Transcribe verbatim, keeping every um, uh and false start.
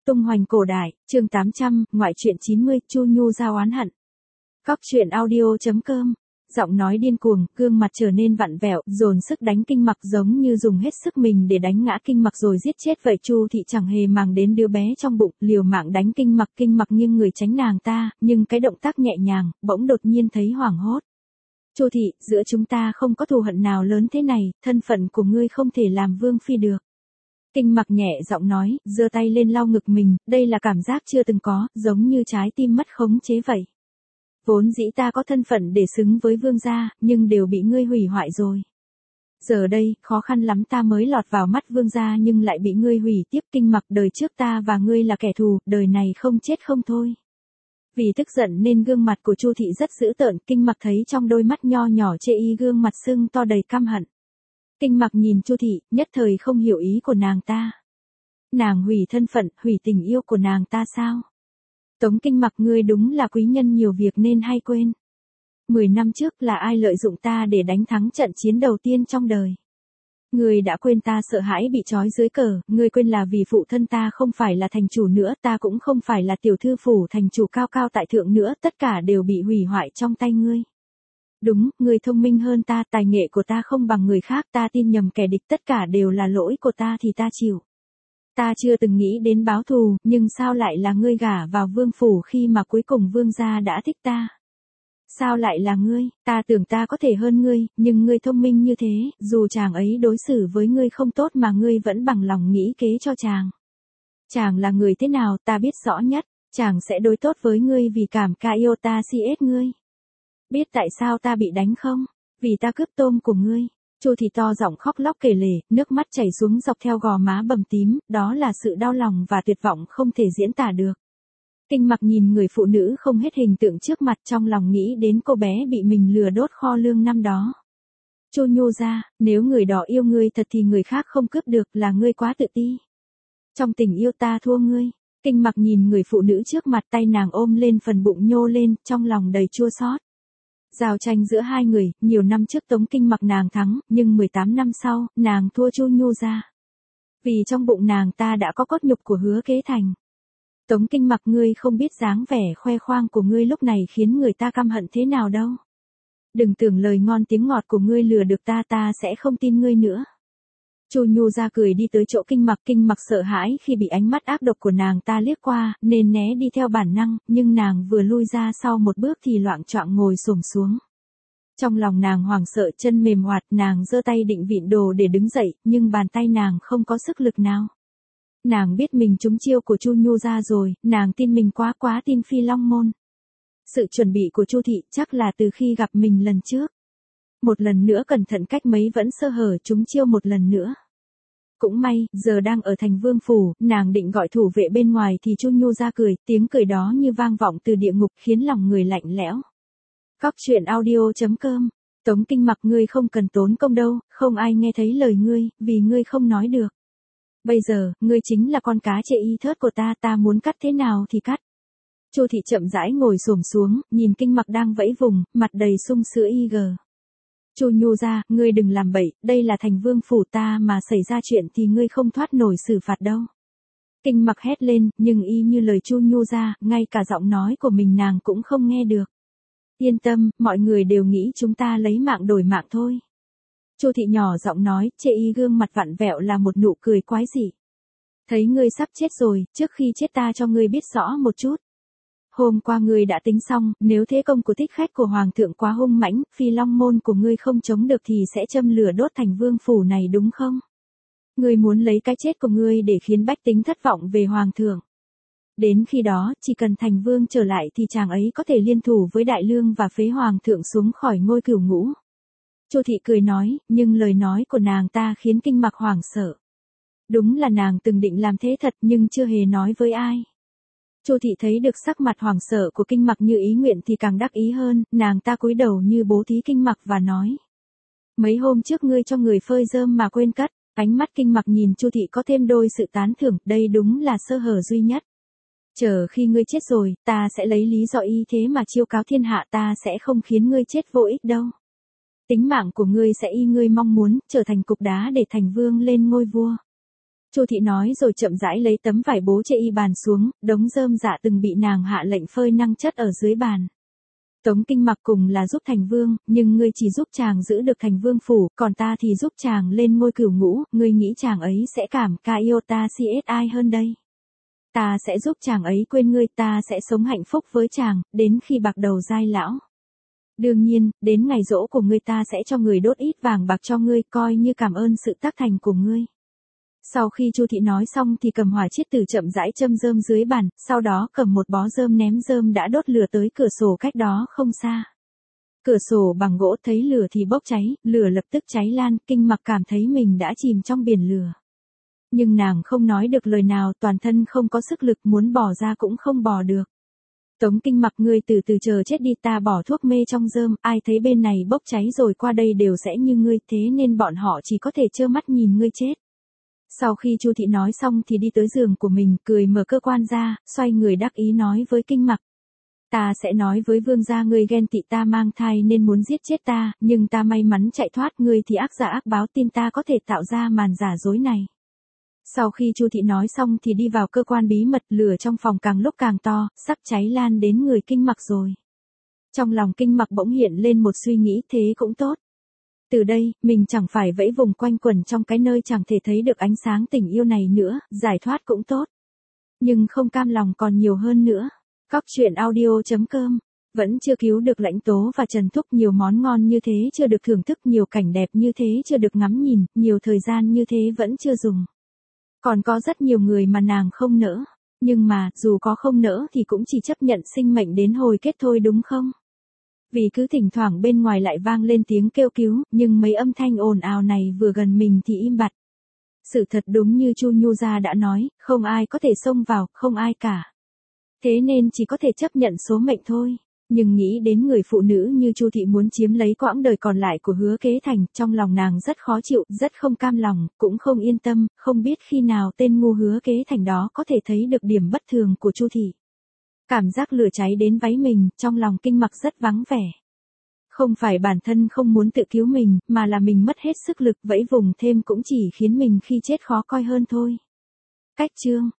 Tung hoành cổ đại, chương tám trăm, ngoại truyện chín mươi, Chu Nhu giao oán hận. Cóc truyện audio chấm com. Giọng nói điên cuồng, gương mặt trở nên vặn vẹo, dồn sức đánh Kinh Mặc giống như dùng hết sức mình để đánh ngã Kinh Mặc rồi giết chết vậy. Chu Thị chẳng hề màng đến đứa bé trong bụng, liều mạng đánh Kinh Mặc. Kinh Mặc nghiêng người tránh nàng ta, nhưng cái động tác nhẹ nhàng, bỗng đột nhiên thấy hoảng hốt. Chu Thị, giữa chúng ta không có thù hận nào lớn thế này, thân phận của ngươi không thể làm vương phi được. Kinh Mặc nhẹ giọng nói, giơ tay lên lau ngực mình, đây là cảm giác chưa từng có, giống như trái tim mất khống chế vậy. Vốn dĩ ta có thân phận để xứng với vương gia, nhưng đều bị ngươi hủy hoại rồi. Giờ đây, khó khăn lắm ta mới lọt vào mắt vương gia nhưng lại bị ngươi hủy tiếp. Kinh Mặc, đời trước ta và ngươi là kẻ thù, đời này không chết không thôi. Vì tức giận nên gương mặt của Chu Thị rất dữ tợn. Kinh Mặc thấy trong đôi mắt nho nhỏ chê y gương mặt sưng to đầy căm hận. Kinh Mặc nhìn Chu Thị, nhất thời không hiểu ý của nàng ta. Nàng hủy thân phận, hủy tình yêu của nàng ta sao? Tống Kinh Mặc, ngươi đúng là quý nhân nhiều việc nên hay quên. Mười năm trước là ai lợi dụng ta để đánh thắng trận chiến đầu tiên trong đời? Ngươi đã quên ta sợ hãi bị trói dưới cờ, ngươi quên là vì phụ thân ta không phải là thành chủ nữa, ta cũng không phải là tiểu thư phủ thành chủ cao cao tại thượng nữa, tất cả đều bị hủy hoại trong tay ngươi. Đúng, ngươi thông minh hơn ta, tài nghệ của ta không bằng người khác, ta tin nhầm kẻ địch, tất cả đều là lỗi của ta thì ta chịu. Ta chưa từng nghĩ đến báo thù, nhưng sao lại là ngươi gả vào vương phủ khi mà cuối cùng vương gia đã thích ta? Sao lại là ngươi, ta tưởng ta có thể hơn ngươi, nhưng ngươi thông minh như thế, dù chàng ấy đối xử với ngươi không tốt mà ngươi vẫn bằng lòng nghĩ kế cho chàng. Chàng là người thế nào ta biết rõ nhất, chàng sẽ đối tốt với ngươi vì cảm ca yêu ta si ết ngươi. Biết tại sao ta bị đánh không? Vì ta cướp tôm của ngươi. Chu Thị to giọng khóc lóc kể lể, nước mắt chảy xuống dọc theo gò má bầm tím, đó là sự đau lòng và tuyệt vọng không thể diễn tả được. Kinh Mặc nhìn người phụ nữ không hết hình tượng trước mặt, trong lòng nghĩ đến cô bé bị mình lừa đốt kho lương năm đó. Chu Nhu ra, nếu người đó yêu ngươi thật thì người khác không cướp được, là ngươi quá tự ti. Trong tình yêu ta thua ngươi. Kinh Mặc nhìn người phụ nữ trước mặt, tay nàng ôm lên phần bụng nhô lên, trong lòng đầy chua xót. Giao tranh giữa hai người, nhiều năm trước Tống Kinh Mặc nàng thắng, nhưng mười tám năm sau, nàng thua Chu Nhu ra. Vì trong bụng nàng ta đã có cốt nhục của Hứa Kế Thành. Tống Kinh Mặc, ngươi không biết dáng vẻ khoe khoang của ngươi lúc này khiến người ta căm hận thế nào đâu. Đừng tưởng lời ngon tiếng ngọt của ngươi lừa được ta, ta sẽ không tin ngươi nữa. Chu Nhu ra cười đi tới chỗ Kinh Mặc. Kinh Mặc sợ hãi khi bị ánh mắt ác độc của nàng ta liếc qua, nên né đi theo bản năng, nhưng nàng vừa lui ra sau một bước thì loạng choạng ngồi xổm xuống. Trong lòng nàng hoảng sợ, chân mềm hoạt, nàng giơ tay định vịn đồ để đứng dậy, nhưng bàn tay nàng không có sức lực nào. Nàng biết mình trúng chiêu của Chu Nhu ra rồi, nàng tin mình quá quá tin Phi Long Môn. Sự chuẩn bị của Chu Thị chắc là từ khi gặp mình lần trước. Một lần nữa cẩn thận cách mấy vẫn sơ hở, trúng chiêu một lần nữa. Cũng may, giờ đang ở thành vương phủ, nàng định gọi thủ vệ bên ngoài thì Chu Nhu ra cười, tiếng cười đó như vang vọng từ địa ngục khiến lòng người lạnh lẽo. Cóc truyện audio chấm com. Tống Kinh Mặc, ngươi không cần tốn công đâu, không ai nghe thấy lời ngươi, vì ngươi không nói được. Bây giờ, ngươi chính là con cá chê y thớt của ta, ta muốn cắt thế nào thì cắt. Chu Thị chậm rãi ngồi xổm xuống, nhìn Kinh Mặc đang vẫy vùng, mặt đầy sung sữa y gờ. Chu Nhu ra, ngươi đừng làm bậy, đây là thành vương phủ ta mà xảy ra chuyện thì ngươi không thoát nổi xử phạt đâu. Kinh Mặc hét lên, nhưng y như lời Chu Nhu ra, ngay cả giọng nói của mình nàng cũng không nghe được. Yên tâm, mọi người đều nghĩ chúng ta lấy mạng đổi mạng thôi. Chu Thị nhỏ giọng nói, chê y gương mặt vặn vẹo là một nụ cười quái dị. Thấy ngươi sắp chết rồi, trước khi chết ta cho ngươi biết rõ một chút. Hôm qua ngươi đã tính xong, nếu thế công của thích khách của Hoàng thượng quá hung mãnh, Phi Long Môn của ngươi không chống được thì sẽ châm lửa đốt thành vương phủ này đúng không? Ngươi muốn lấy cái chết của ngươi để khiến bách tính thất vọng về Hoàng thượng. Đến khi đó, chỉ cần thành vương trở lại thì chàng ấy có thể liên thủ với Đại Lương và phế Hoàng thượng xuống khỏi ngôi cửu ngũ. Chu Thị cười nói, nhưng lời nói của nàng ta khiến Kinh Mặc hoảng sợ. Đúng là nàng từng định làm thế thật nhưng chưa hề nói với ai. Chu Thị thấy được sắc mặt hoảng sợ của Kinh Mặc như ý nguyện thì càng đắc ý hơn, nàng ta cúi đầu như bố thí Kinh Mặc và nói. Mấy hôm trước ngươi cho người phơi rơm mà quên cất, ánh mắt Kinh Mặc nhìn Chu Thị có thêm đôi sự tán thưởng, đây đúng là sơ hở duy nhất. Chờ khi ngươi chết rồi, ta sẽ lấy lý do y thế mà chiêu cáo thiên hạ, ta sẽ không khiến ngươi chết vô ích đâu. Tính mạng của ngươi sẽ y ngươi mong muốn, trở thành cục đá để thành vương lên ngôi vua. Chu thị nói rồi chậm rãi lấy tấm vải bố che y bàn xuống, đống rơm dạ từng bị nàng hạ lệnh phơi năng chất ở dưới bàn. Tống Kinh Mặc cùng là giúp thành vương, nhưng ngươi chỉ giúp chàng giữ được thành vương phủ, còn ta thì giúp chàng lên ngôi cửu ngũ, ngươi nghĩ chàng ấy sẽ cảm ca yêu ta si ai hơn đây. Ta sẽ giúp chàng ấy quên ngươi, ta sẽ sống hạnh phúc với chàng, đến khi bạc đầu giai lão. Đương nhiên, đến ngày giỗ của ngươi ta sẽ cho người đốt ít vàng bạc cho ngươi, coi như cảm ơn sự tác thành của ngươi. Sau khi Chu thị nói xong thì cầm hỏa chiết tử chậm rãi châm rơm dưới bàn, sau đó cầm một bó rơm ném rơm đã đốt lửa tới cửa sổ cách đó không xa. Cửa sổ bằng gỗ thấy lửa thì bốc cháy, lửa lập tức cháy lan, Kinh Mặc cảm thấy mình đã chìm trong biển lửa. Nhưng nàng không nói được lời nào, toàn thân không có sức lực, muốn bỏ ra cũng không bỏ được. Tống Kinh Mặc, ngươi từ từ chờ chết đi, ta bỏ thuốc mê trong rơm, ai thấy bên này bốc cháy rồi qua đây đều sẽ như ngươi, thế nên bọn họ chỉ có thể trơ mắt nhìn ngươi chết. Sau khi Chu thị nói xong thì đi tới giường của mình, cười mở cơ quan ra, xoay người đắc ý nói với Kinh Mặc. Ta sẽ nói với vương gia ngươi ghen tị ta mang thai nên muốn giết chết ta, nhưng ta may mắn chạy thoát, ngươi thì ác giả ác báo, tin ta có thể tạo ra màn giả dối này. Sau khi Chu thị nói xong thì đi vào cơ quan bí mật, lửa trong phòng càng lúc càng to, sắp cháy lan đến người Kinh Mặc rồi. Trong lòng Kinh Mặc bỗng hiện lên một suy nghĩ, thế cũng tốt. Từ đây, mình chẳng phải vẫy vùng quanh quẩn trong cái nơi chẳng thể thấy được ánh sáng tình yêu này nữa, giải thoát cũng tốt. Nhưng không cam lòng còn nhiều hơn nữa. Cóc truyện audio chấm com, vẫn chưa cứu được Lãnh Tố và Trần Thúc, nhiều món ngon như thế chưa được thưởng thức, nhiều cảnh đẹp như thế chưa được ngắm nhìn, nhiều thời gian như thế vẫn chưa dùng. Còn có rất nhiều người mà nàng không nỡ, nhưng mà, dù có không nỡ thì cũng chỉ chấp nhận sinh mệnh đến hồi kết thôi đúng không? Vì cứ thỉnh thoảng bên ngoài lại vang lên tiếng kêu cứu, nhưng mấy âm thanh ồn ào này vừa gần mình thì im bặt. Sự thật đúng như Chu Nhu Gia đã nói, không ai có thể xông vào, không ai cả. Thế nên chỉ có thể chấp nhận số mệnh thôi. Nhưng nghĩ đến người phụ nữ như Chu thị muốn chiếm lấy quãng đời còn lại của Hứa Kế Thành, trong lòng nàng rất khó chịu, rất không cam lòng, cũng không yên tâm, không biết khi nào tên ngu Hứa Kế Thành đó có thể thấy được điểm bất thường của Chu thị. Cảm giác lửa cháy đến váy mình, trong lòng Kinh Mặc rất vắng vẻ. Không phải bản thân không muốn tự cứu mình, mà là mình mất hết sức lực, vẫy vùng thêm cũng chỉ khiến mình khi chết khó coi hơn thôi. Cách chương